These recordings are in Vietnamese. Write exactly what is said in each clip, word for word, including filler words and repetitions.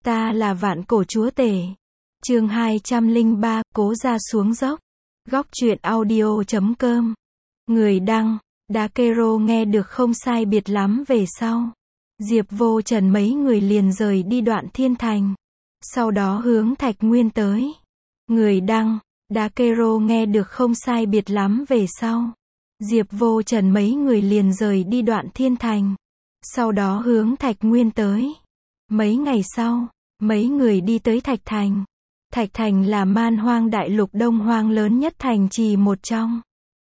Ta là vạn cổ chúa tể. Chương hai trăm lẻ ba, cố ra xuống dốc. Góc truyện audio chấm com. Người đăng, Đá Kero nghe được không sai biệt lắm về sau. Diệp Vô Trần mấy người liền rời đi Đoạn Thiên Thành. Sau đó hướng Thạch Nguyên tới. Người đăng, Đá Kero nghe được không sai biệt lắm về sau. Diệp Vô Trần mấy người liền rời đi Đoạn Thiên Thành. Sau đó hướng Thạch Nguyên tới. Mấy ngày sau, mấy người đi tới Thạch Thành. Thạch Thành là Man Hoang Đại Lục Đông Hoang lớn nhất thành trì một trong.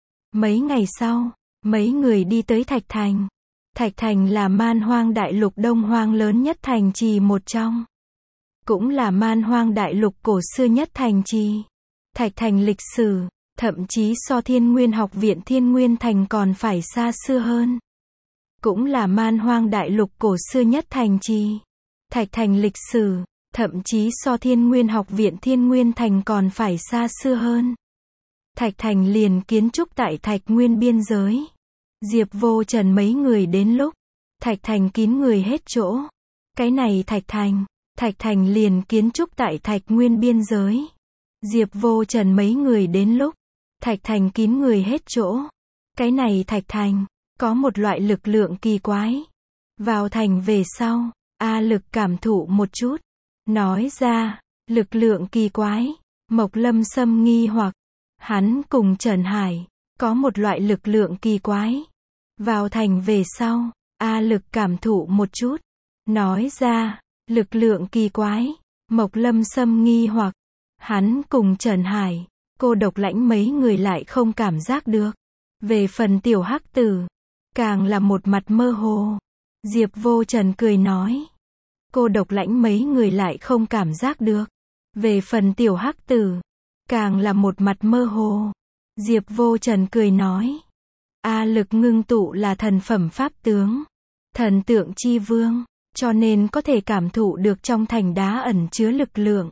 Mấy ngày sau, mấy người đi tới Thạch Thành. Thạch Thành là Man Hoang Đại Lục Đông Hoang lớn nhất thành trì một trong. Cũng là Man Hoang Đại Lục cổ xưa nhất thành trì. Thạch Thành lịch sử, thậm chí so Thiên Nguyên Học viện Thiên Nguyên Thành còn phải xa xưa hơn. Cũng là Man Hoang Đại Lục cổ xưa nhất thành trì. Thạch Thành lịch sử, thậm chí so Thiên Nguyên Học viện Thiên Nguyên Thành còn phải xa xưa hơn. Thạch Thành liền kiến trúc tại Thạch Nguyên biên giới. Diệp Vô Trần mấy người đến lúc, Thạch Thành kín người hết chỗ. Cái này Thạch Thành, Thạch Thành liền kiến trúc tại Thạch Nguyên biên giới. Diệp Vô Trần mấy người đến lúc, Thạch Thành kín người hết chỗ. Cái này Thạch Thành, có một loại lực lượng kỳ quái. Vào thành về sau, A Lực cảm thụ một chút. Nói ra, lực lượng kỳ quái. Mộc Lâm Sâm nghi hoặc, hắn cùng Trần Hải, có một loại lực lượng kỳ quái. Vào thành về sau, A Lực cảm thụ một chút. Nói ra, lực lượng kỳ quái. Mộc Lâm Sâm nghi hoặc, hắn cùng Trần Hải, Cô Độc Lãnh mấy người lại không cảm giác được. Về phần Tiểu Hắc Tử, càng là một mặt mơ hồ. Diệp Vô Trần cười nói. Cô Độc Lãnh mấy người lại không cảm giác được. Về phần Tiểu Hắc Tử, càng là một mặt mơ hồ. Diệp Vô Trần cười nói. A Lực ngưng tụ là thần phẩm pháp tướng. Thần tượng chi vương, cho nên có thể cảm thụ được trong thành đá ẩn chứa lực lượng.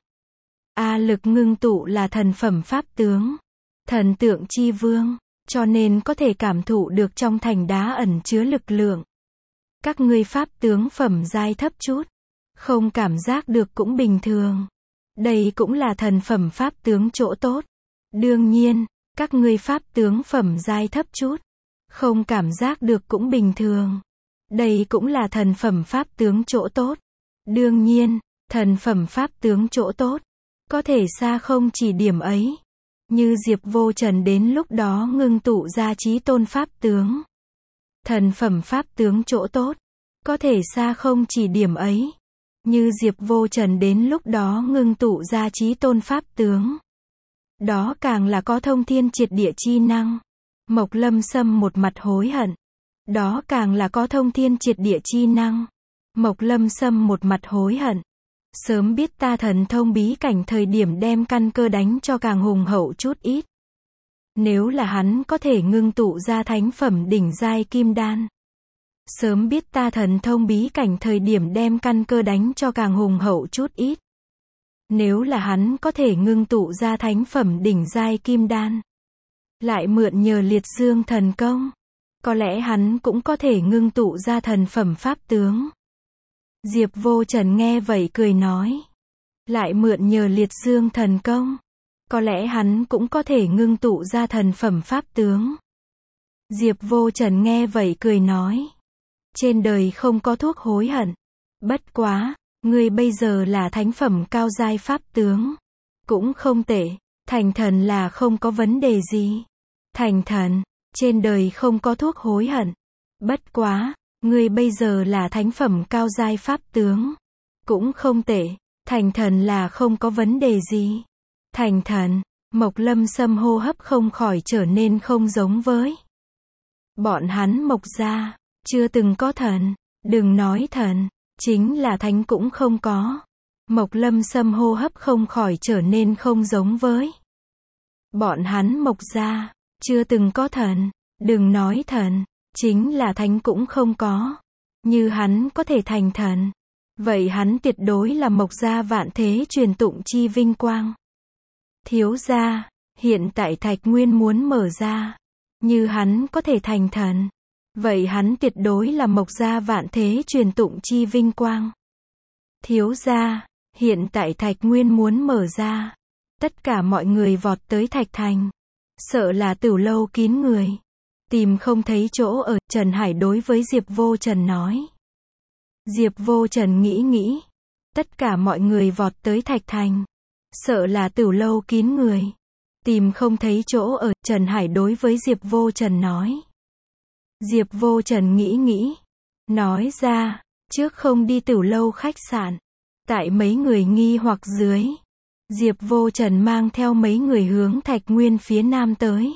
A Lực ngưng tụ là thần phẩm pháp tướng. Thần tượng chi vương, cho nên có thể cảm thụ được trong thành đá ẩn chứa lực lượng. Các ngươi pháp tướng phẩm giai thấp chút, không cảm giác được cũng bình thường. Đây cũng là thần phẩm pháp tướng chỗ tốt. Đương nhiên, các ngươi pháp tướng phẩm giai thấp chút, không cảm giác được cũng bình thường. Đây cũng là thần phẩm pháp tướng chỗ tốt. Đương nhiên, thần phẩm pháp tướng chỗ tốt, có thể xa không chỉ điểm ấy. Như Diệp Vô Trần đến lúc đó ngưng tụ ra chí tôn pháp tướng. Thần phẩm pháp tướng chỗ tốt, có thể xa không chỉ điểm ấy. Như Diệp Vô Trần đến lúc đó ngưng tụ ra chí tôn pháp tướng. Đó càng là có thông thiên triệt địa chi năng. Mộc Lâm Sâm một mặt hối hận. Đó càng là có thông thiên triệt địa chi năng. Mộc Lâm Sâm một mặt hối hận. Sớm biết ta thần thông bí cảnh thời điểm đem căn cơ đánh cho càng hùng hậu chút ít. Nếu là hắn có thể ngưng tụ ra thánh phẩm đỉnh giai kim đan. Sớm biết ta thần thông bí cảnh thời điểm đem căn cơ đánh cho càng hùng hậu chút ít. Nếu là hắn có thể ngưng tụ ra thánh phẩm đỉnh giai kim đan. Lại mượn nhờ liệt dương thần công. Có lẽ hắn cũng có thể ngưng tụ ra thần phẩm pháp tướng. Diệp Vô Trần nghe vậy cười nói. Lại mượn nhờ liệt dương thần công. Có lẽ hắn cũng có thể ngưng tụ ra thần phẩm pháp tướng. Diệp Vô Trần nghe vậy cười nói. Trên đời không có thuốc hối hận. Bất quá, ngươi bây giờ là thánh phẩm cao giai pháp tướng. Cũng không tệ, thành thần là không có vấn đề gì. Thành thần, trên đời không có thuốc hối hận. Bất quá, ngươi bây giờ là thánh phẩm cao giai pháp tướng. Cũng không tệ, thành thần là không có vấn đề gì. Thành thần, Mộc Lâm Sâm hô hấp không khỏi trở nên không giống với. Bọn hắn Mộc gia, chưa từng có thần, đừng nói thần, chính là thánh cũng không có. Mộc Lâm Sâm hô hấp không khỏi trở nên không giống với. Bọn hắn Mộc gia, chưa từng có thần, đừng nói thần, chính là thánh cũng không có. Như hắn có thể thành thần, vậy hắn tuyệt đối là Mộc gia vạn thế truyền tụng chi vinh quang. Thiếu gia, hiện tại Thạch Nguyên muốn mở ra. Như hắn có thể thành thần, vậy hắn tuyệt đối là Mộc gia vạn thế truyền tụng chi vinh quang. Thiếu gia, Hiện tại Thạch Nguyên muốn mở ra. Tất cả mọi người vọt tới Thạch Thành. Sợ là Tửu lâu kín người. Tìm không thấy chỗ ở, Trần Hải đối với Diệp Vô Trần nói. Diệp Vô Trần nghĩ nghĩ. Tất cả mọi người vọt tới Thạch Thành. Sợ là Tửu lâu kín người. Tìm không thấy chỗ ở, Trần Hải đối với Diệp Vô Trần nói. Diệp Vô Trần nghĩ nghĩ. Nói ra, trước không đi Tửu lâu khách sạn. Tại mấy người nghi hoặc dưới. Diệp Vô Trần mang theo mấy người hướng Thạch Nguyên phía nam tới.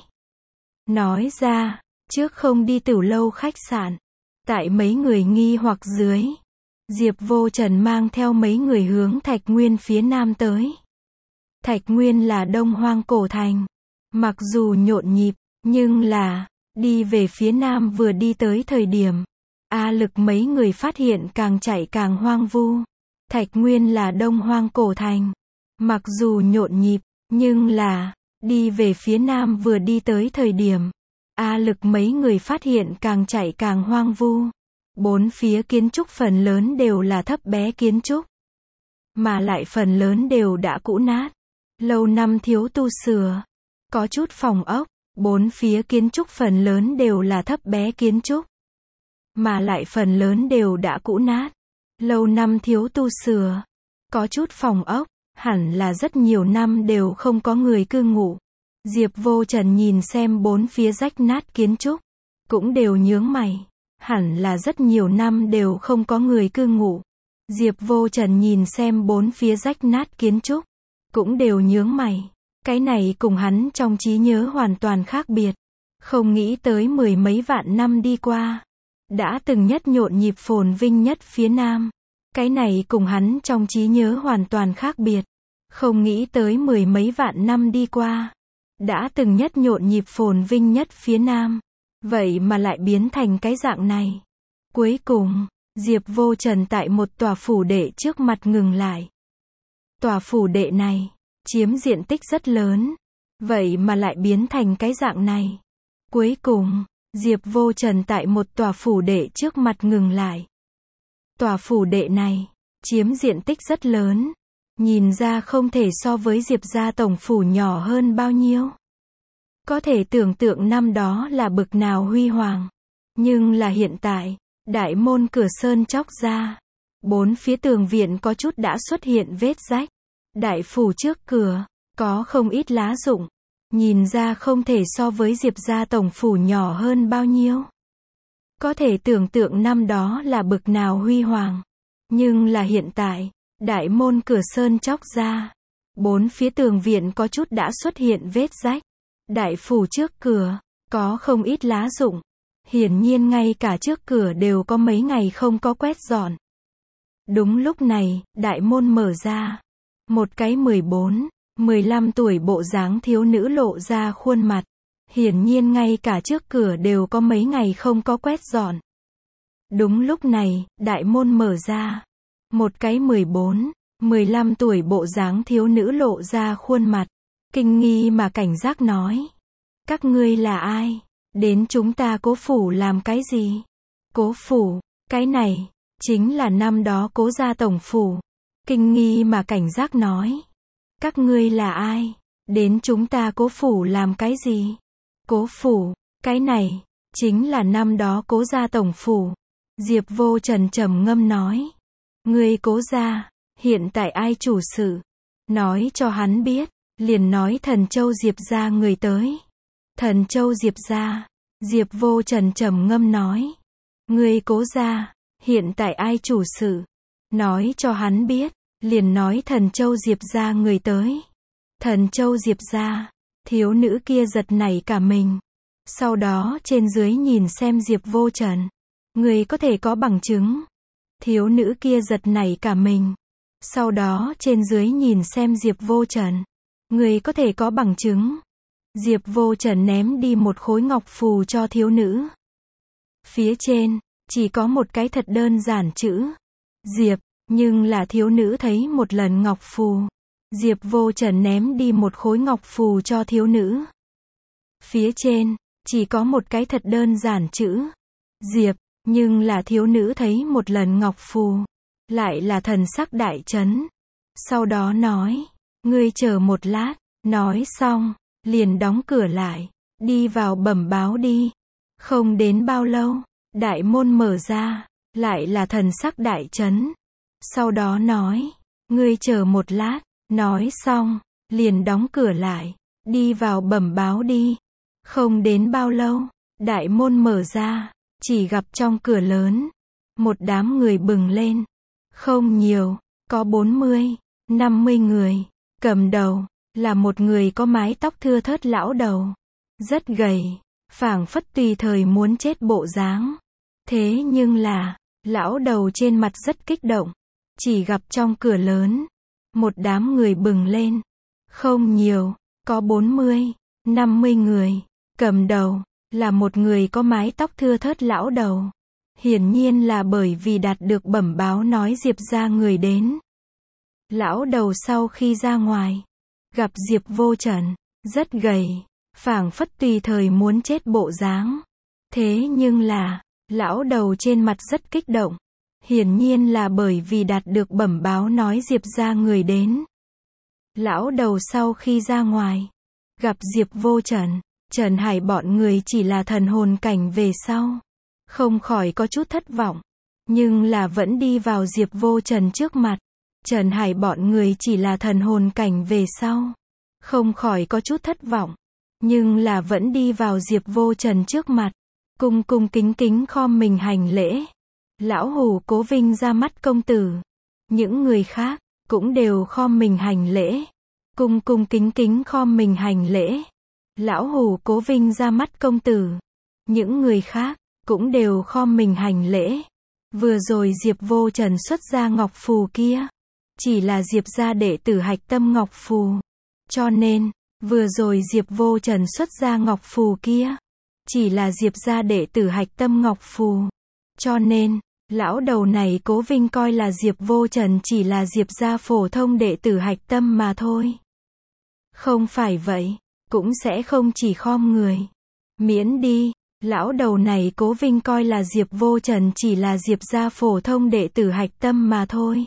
Nói ra, trước không đi Tửu lâu khách sạn. Tại mấy người nghi hoặc dưới. Diệp Vô Trần mang theo mấy người hướng Thạch Nguyên phía nam tới. Thạch Nguyên là Đông Hoang cổ thành. Mặc dù nhộn nhịp, nhưng là, đi về phía nam vừa đi tới thời điểm. A Lực mấy người phát hiện càng chạy càng hoang vu. Thạch Nguyên là Đông Hoang cổ thành. Mặc dù nhộn nhịp, nhưng là, đi về phía nam vừa đi tới thời điểm. A Lực mấy người phát hiện càng chạy càng hoang vu. Bốn phía kiến trúc phần lớn đều là thấp bé kiến trúc. Mà lại phần lớn đều đã cũ nát. Lâu năm thiếu tu sửa. Có chút phòng ốc. Bốn phía kiến trúc phần lớn đều là thấp bé kiến trúc. Mà lại phần lớn đều đã cũ nát. Lâu năm thiếu tu sửa. Có chút phòng ốc. Hẳn là rất nhiều năm đều không có người cư ngụ. Diệp Vô Trần nhìn xem bốn phía rách nát kiến trúc. Cũng đều nhướng mày. Hẳn là rất nhiều năm đều không có người cư ngụ. Diệp Vô Trần nhìn xem bốn phía rách nát kiến trúc. Cũng đều nhướng mày. Cái này cùng hắn trong trí nhớ hoàn toàn khác biệt. Không nghĩ tới mười mấy vạn năm đi qua. Đã từng nhất nhộn nhịp phồn vinh nhất phía nam. Cái này cùng hắn trong trí nhớ hoàn toàn khác biệt. Không nghĩ tới mười mấy vạn năm đi qua. Đã từng nhất nhộn nhịp phồn vinh nhất phía nam. Vậy mà lại biến thành cái dạng này. Cuối cùng, Diệp Vô Trần tại một tòa phủ đệ trước mặt ngừng lại. Tòa phủ đệ này, chiếm diện tích rất lớn. Vậy mà lại biến thành cái dạng này. Cuối cùng, Diệp Vô Trần tại một tòa phủ đệ trước mặt ngừng lại. Tòa phủ đệ này, chiếm diện tích rất lớn. Nhìn ra không thể so với Diệp gia tổng phủ nhỏ hơn bao nhiêu. Có thể tưởng tượng năm đó là bực nào huy hoàng. Nhưng là hiện tại, đại môn cửa sơn chóc ra. Bốn phía tường viện có chút đã xuất hiện vết rách. Đại phủ trước cửa, có không ít lá rụng. Nhìn ra không thể so với Diệp gia tổng phủ nhỏ hơn bao nhiêu. Có thể tưởng tượng năm đó là bực nào huy hoàng. Nhưng là hiện tại, đại môn cửa sơn chóc ra. Bốn phía tường viện có chút đã xuất hiện vết rách. Đại phủ trước cửa, có không ít lá rụng. Hiển nhiên ngay cả trước cửa đều có mấy ngày không có quét dọn. Đúng lúc này, đại môn mở ra. Một cái mười bốn, mười lăm tuổi bộ dáng thiếu nữ lộ ra khuôn mặt. Hiển nhiên ngay cả trước cửa đều có mấy ngày không có quét dọn. Đúng lúc này, đại môn mở ra. Một cái mười bốn, mười lăm tuổi bộ dáng thiếu nữ lộ ra khuôn mặt. Kinh nghi mà cảnh giác nói. Các ngươi là ai? Đến chúng ta Cố phủ làm cái gì? Cố phủ, cái này, chính là năm đó Cố gia tổng phủ. Kinh nghi mà cảnh giác nói. Các ngươi là ai? Đến chúng ta Cố phủ làm cái gì? Cố phủ, cái này, chính là năm đó Cố gia tổng phủ. Diệp Vô Trần trầm ngâm nói. Ngươi Cố gia, hiện tại ai chủ sự? Nói cho hắn biết, liền nói Thần Châu Diệp gia người tới. Thần Châu Diệp gia, Diệp Vô Trần trầm ngâm nói. Ngươi Cố gia, hiện tại ai chủ sự? Nói cho hắn biết, liền nói Thần Châu Diệp gia người tới. Thần Châu Diệp gia, thiếu nữ kia giật nảy cả mình. Sau đó trên dưới nhìn xem Diệp Vô Trần. Người có thể có bằng chứng. Thiếu nữ kia giật nảy cả mình. Sau đó trên dưới nhìn xem Diệp Vô Trần. Người có thể có bằng chứng. Diệp Vô Trần ném đi một khối ngọc phù cho thiếu nữ. Phía trên, chỉ có một cái thật đơn giản chữ. Diệp, nhưng là thiếu nữ thấy một lần ngọc phù. Diệp Vô Trần ném đi một khối ngọc phù cho thiếu nữ. Phía trên, chỉ có một cái thật đơn giản chữ. Diệp, nhưng là thiếu nữ thấy một lần ngọc phù. Lại là thần sắc đại chấn. Sau đó nói, ngươi chờ một lát, nói xong, liền đóng cửa lại, đi vào bẩm báo đi. Không đến bao lâu, đại môn mở ra, lại là thần sắc đại chấn. Sau đó nói, ngươi chờ một lát, nói xong, liền đóng cửa lại, đi vào bẩm báo đi. Không đến bao lâu, đại môn mở ra, chỉ gặp trong cửa lớn, một đám người bừng lên. Không nhiều, có bốn mươi, năm mươi người, cầm đầu, là một người có mái tóc thưa thớt lão đầu. Rất gầy, phảng phất tùy thời muốn chết bộ dáng. Thế nhưng là, lão đầu trên mặt rất kích động. Chỉ gặp trong cửa lớn, một đám người bừng lên. Không nhiều, có bốn mươi, năm mươi người, cầm đầu, là một người có mái tóc thưa thớt lão đầu. Hiển nhiên là bởi vì đạt được bẩm báo nói Diệp gia người đến. Lão đầu sau khi ra ngoài, gặp Diệp Vô Trần, rất gầy, phảng phất tùy thời muốn chết bộ dáng. Thế nhưng là, lão đầu trên mặt rất kích động. Hiển nhiên là bởi vì đạt được bẩm báo nói Diệp gia người đến. Lão đầu sau khi ra ngoài, gặp Diệp Vô Trần, Trần Hải bọn người chỉ là thần hồn cảnh về sau. Không khỏi có chút thất vọng. Nhưng là vẫn đi vào Diệp Vô Trần trước mặt. Trần Hải bọn người chỉ là thần hồn cảnh về sau. Không khỏi có chút thất vọng. Nhưng là vẫn đi vào Diệp Vô Trần trước mặt. Cung cung kính kính khom mình hành lễ. Lão Hủ Cố Vinh ra mắt công tử. Những người khác, cũng đều khom mình hành lễ. Cung cung kính kính khom mình hành lễ. Lão Hủ Cố Vinh ra mắt công tử. Những người khác, cũng đều khom mình hành lễ. Vừa rồi Diệp Vô Trần xuất ra ngọc phù kia, chỉ là Diệp gia đệ tử hạch tâm ngọc phù. Cho nên, vừa rồi Diệp Vô Trần xuất ra ngọc phù kia, chỉ là Diệp gia đệ tử hạch tâm ngọc phù. Cho nên, lão đầu này Cố Vinh coi là Diệp Vô Trần chỉ là Diệp gia phổ thông đệ tử hạch tâm mà thôi. Không phải vậy, cũng sẽ không chỉ khom người. Miễn đi. Lão đầu này Cố Vinh coi là Diệp Vô Trần chỉ là Diệp gia phổ thông đệ tử hạch tâm mà thôi.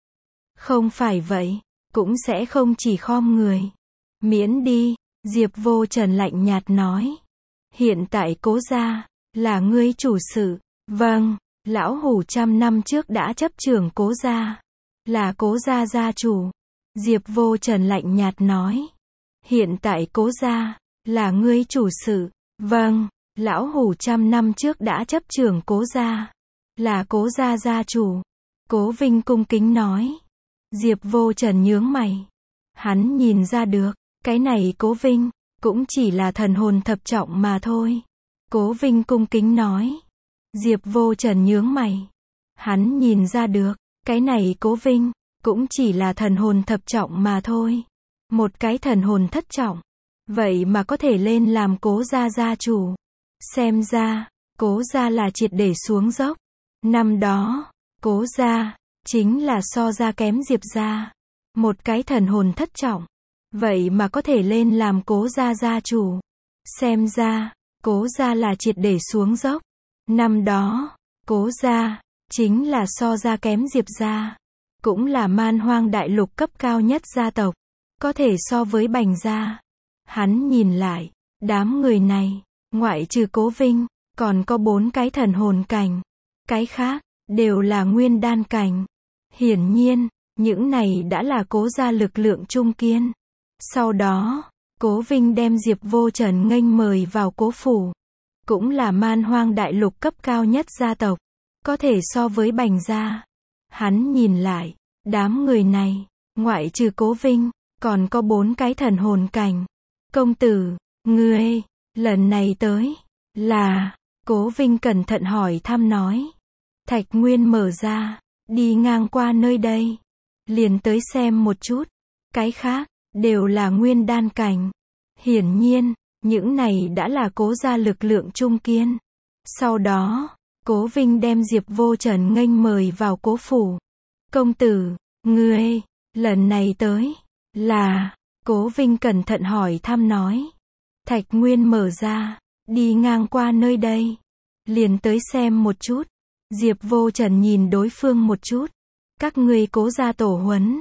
Không phải vậy, cũng sẽ không chỉ khom người. Miễn đi, Diệp Vô Trần lạnh nhạt nói. Hiện tại Cố gia, là ngươi chủ sự. Vâng, lão hủ trăm năm trước đã chấp trưởng Cố gia. Là Cố gia gia chủ. Diệp Vô Trần lạnh nhạt nói. Hiện tại Cố gia, là ngươi chủ sự. Vâng. Lão hủ trăm năm trước đã chấp trưởng Cố gia. Là Cố gia gia chủ. Cố Vinh cung kính nói. Diệp Vô Trần nhướng mày. Hắn nhìn ra được, cái này Cố Vinh, cũng chỉ là thần hồn thập trọng mà thôi. Cố Vinh cung kính nói. Diệp Vô Trần nhướng mày. Hắn nhìn ra được, cái này Cố Vinh, cũng chỉ là thần hồn thập trọng mà thôi. Một cái thần hồn thất trọng. Vậy mà có thể lên làm Cố gia gia chủ. Xem ra, Cố gia là triệt để xuống dốc. Năm đó, Cố gia, chính là so ra kém Diệp gia. Một cái thần hồn thất trọng. Vậy mà có thể lên làm Cố gia gia chủ. Xem ra, Cố gia là triệt để xuống dốc. Năm đó, Cố gia, chính là so ra kém Diệp gia. Cũng là man hoang đại lục cấp cao nhất gia tộc. Có thể so với Bành gia. Hắn nhìn lại, đám người này. Ngoại trừ Cố Vinh, còn có bốn cái thần hồn cảnh. Cái khác, đều là nguyên đan cảnh. Hiển nhiên, những này đã là Cố gia lực lượng trung kiên. Sau đó, Cố Vinh đem Diệp Vô Trần nghênh mời vào Cố phủ. Cũng là man hoang đại lục cấp cao nhất gia tộc. Có thể so với Bành gia. Hắn nhìn lại, đám người này, ngoại trừ Cố Vinh, còn có bốn cái thần hồn cảnh. Công tử, ngươi... Lần này tới, là, Cố Vinh cẩn thận hỏi thăm nói. Thạch Nguyên mở ra, đi ngang qua nơi đây. Liền tới xem một chút. Cái khác, đều là nguyên đan cảnh. Hiển nhiên, những này đã là Cố gia lực lượng trung kiên. Sau đó, Cố Vinh đem Diệp Vô Trần nghênh mời vào Cố phủ. Công tử, ngươi, lần này tới, là, Cố Vinh cẩn thận hỏi thăm nói. Thạch Nguyên mở ra, đi ngang qua nơi đây. Liền tới xem một chút. Diệp Vô Trần nhìn đối phương một chút. Các ngươi Cố gia tổ huấn.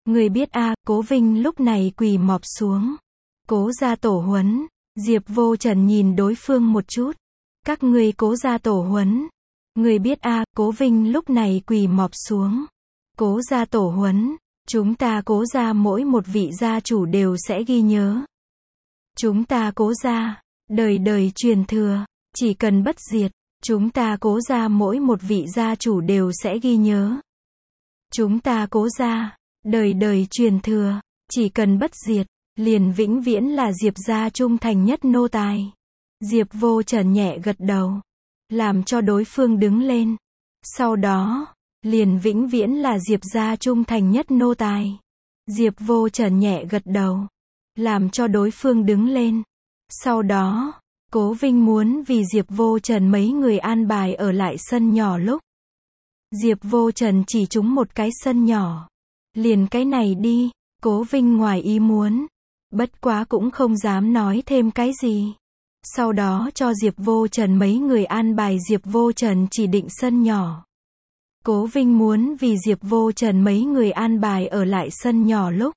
Người biết a, Cố Vinh lúc này quỳ mọp xuống. Cố gia tổ huấn. Diệp Vô Trần nhìn đối phương một chút. Các ngươi Cố gia tổ huấn. Người biết a, Cố Vinh lúc này quỳ mọp xuống. Cố gia tổ huấn. Chúng ta Cố gia mỗi một vị gia chủ đều sẽ ghi nhớ. Chúng ta Cố gia, đời đời truyền thừa, chỉ cần bất diệt. Chúng ta Cố gia mỗi một vị gia chủ đều sẽ ghi nhớ. Chúng ta Cố gia, đời đời truyền thừa, chỉ cần bất diệt, liền vĩnh viễn là Diệp gia trung thành nhất nô tài. Diệp Vô Trần nhẹ gật đầu, làm cho đối phương đứng lên. Sau đó, liền vĩnh viễn là Diệp gia trung thành nhất nô tài. Diệp Vô Trần nhẹ gật đầu, làm cho đối phương đứng lên. Sau đó, Cố Vinh muốn vì Diệp Vô Trần mấy người an bài ở lại sân nhỏ lúc. Diệp Vô Trần chỉ trúng một cái sân nhỏ. Liền cái này đi, Cố Vinh ngoài ý muốn. Bất quá cũng không dám nói thêm cái gì. Sau đó cho Diệp Vô Trần mấy người an bài Diệp Vô Trần chỉ định sân nhỏ. Cố Vinh muốn vì Diệp Vô Trần mấy người an bài ở lại sân nhỏ lúc.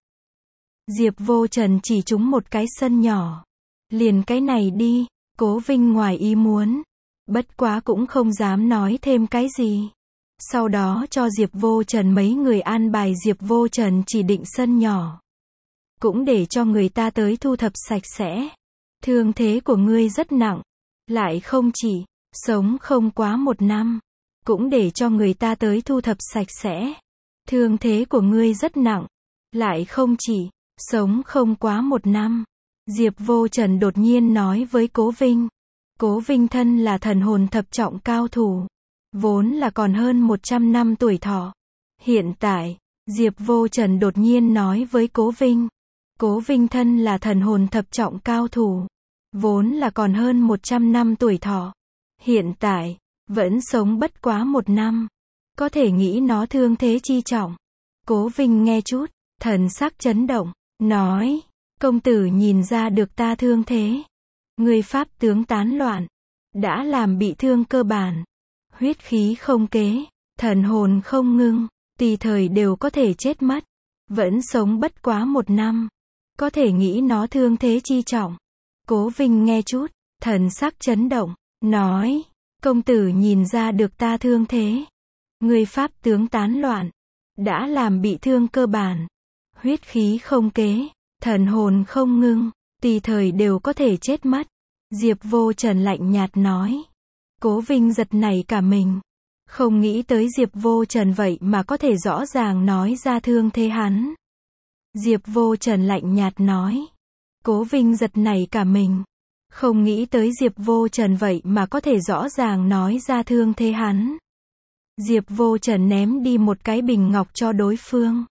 Diệp Vô Trần chỉ trúng một cái sân nhỏ. Liền cái này đi, Cố Vinh ngoài ý muốn. Bất quá cũng không dám nói thêm cái gì. Sau đó cho Diệp Vô Trần mấy người an bài Diệp Vô Trần chỉ định sân nhỏ. Cũng để cho người ta tới thu thập sạch sẽ. Thương thế của ngươi rất nặng. Lại không chỉ, sống không quá một năm. Cũng để cho người ta tới thu thập sạch sẽ. Thương thế của ngươi rất nặng. Lại không chỉ, sống không quá một năm. Diệp Vô Trần đột nhiên nói với Cố Vinh. Cố Vinh thân là thần hồn thập trọng cao thủ. Vốn là còn hơn một trăm năm tuổi thọ. Hiện tại, Diệp Vô Trần đột nhiên nói với Cố Vinh. Cố Vinh thân là thần hồn thập trọng cao thủ. Vốn là còn hơn một trăm năm tuổi thọ. Hiện tại, vẫn sống bất quá một năm. Có thể nghĩ nó thương thế chi trọng. Cố Vinh nghe chút, thần sắc chấn động, nói. Công tử nhìn ra được ta thương thế. Người pháp tướng tán loạn. Đã làm bị thương cơ bản. Huyết khí không kế. Thần hồn không ngưng. Tùy thời đều có thể chết mất. Vẫn sống bất quá một năm. Có thể nghĩ nó thương thế chi trọng. Cố Vinh nghe chút, thần sắc chấn động, nói. Công tử nhìn ra được ta thương thế. Người pháp tướng tán loạn. Đã làm bị thương cơ bản. Huyết khí không kế. Thần hồn không ngưng. Tùy thời đều có thể chết mất. Diệp Vô Trần lạnh nhạt nói. Cố Vinh giật nảy cả mình. Không nghĩ tới Diệp Vô Trần vậy mà có thể rõ ràng nói ra thương thế hắn. Diệp Vô Trần lạnh nhạt nói. Cố Vinh giật nảy cả mình. Không nghĩ tới Diệp Vô Trần vậy mà có thể rõ ràng nói ra thương thế hắn. Diệp Vô Trần ném đi một cái bình ngọc cho đối phương.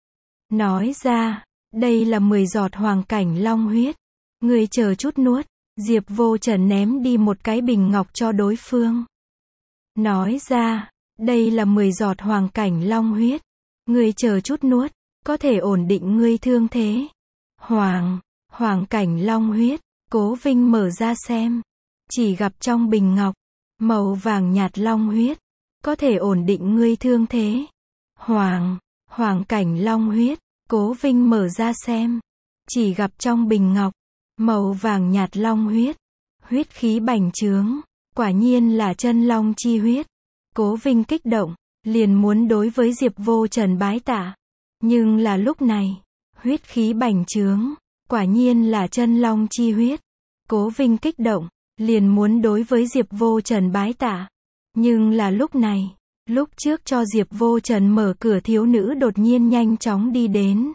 Nói ra, đây là mười giọt hoàng cảnh long huyết. Người chờ chút nuốt. Diệp Vô Trần ném đi một cái bình ngọc cho đối phương. Nói ra, đây là mười giọt hoàng cảnh long huyết. Người chờ chút nuốt, có thể ổn định ngươi thương thế. Hoàng, hoàng cảnh long huyết. Cố Vinh mở ra xem. Chỉ gặp trong bình ngọc, màu vàng nhạt long huyết. Có thể ổn định ngươi thương thế. Hoàng, hoàng cảnh long huyết. Cố Vinh mở ra xem. Chỉ gặp trong bình ngọc, màu vàng nhạt long huyết. Huyết khí bành trướng. Quả nhiên là chân long chi huyết. Cố Vinh kích động, liền muốn đối với Diệp Vô Trần bái tạ. Nhưng là lúc này, huyết khí bành trướng. Quả nhiên là chân long chi huyết. Cố Vinh kích động, liền muốn đối với Diệp Vô Trần bái tạ. Nhưng là lúc này, lúc trước cho Diệp Vô Trần mở cửa thiếu nữ đột nhiên nhanh chóng đi đến.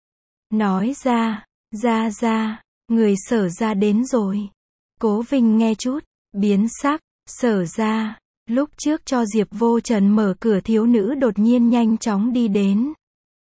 Nói ra, ra ra, người Sở ra đến rồi. Cố Vinh nghe chút, biến sắc, Sở ra. Lúc trước cho Diệp Vô Trần mở cửa thiếu nữ đột nhiên nhanh chóng đi đến.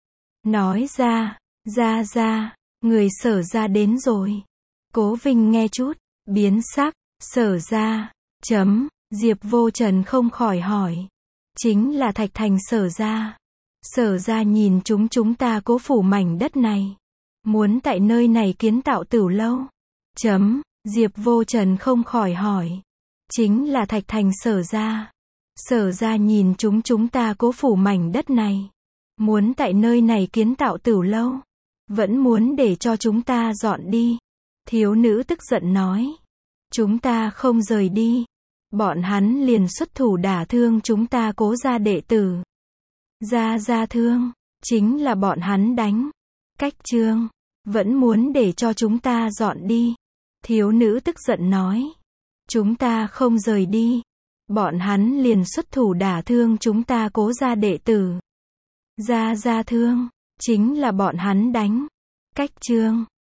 Nói ra, ra ra, người Sở ra đến rồi. Cố Vinh nghe chút, biến sắc, Sở ra, chấm, Diệp Vô Trần không khỏi hỏi. Chính là Thạch Thành Sở ra. Sở ra nhìn chúng chúng ta Cố phủ mảnh đất này. Muốn tại nơi này kiến tạo tửu lâu. Chấm, Diệp Vô Trần không khỏi hỏi. Chính là Thạch Thành Sở ra. Sở ra nhìn chúng chúng ta Cố phủ mảnh đất này. Muốn tại nơi này kiến tạo tửu lâu. Vẫn muốn để cho chúng ta dọn đi. Thiếu nữ tức giận nói. Chúng ta không rời đi. Bọn hắn liền xuất thủ đả thương chúng ta Cố gia đệ tử. Gia Gia thương. Chính là bọn hắn đánh. Cách Trương. Vẫn muốn để cho chúng ta dọn đi. Thiếu nữ tức giận nói. Chúng ta không rời đi. Bọn hắn liền xuất thủ đả thương chúng ta Cố gia đệ tử. Gia Gia thương. Chính là bọn hắn đánh. Cách Trương.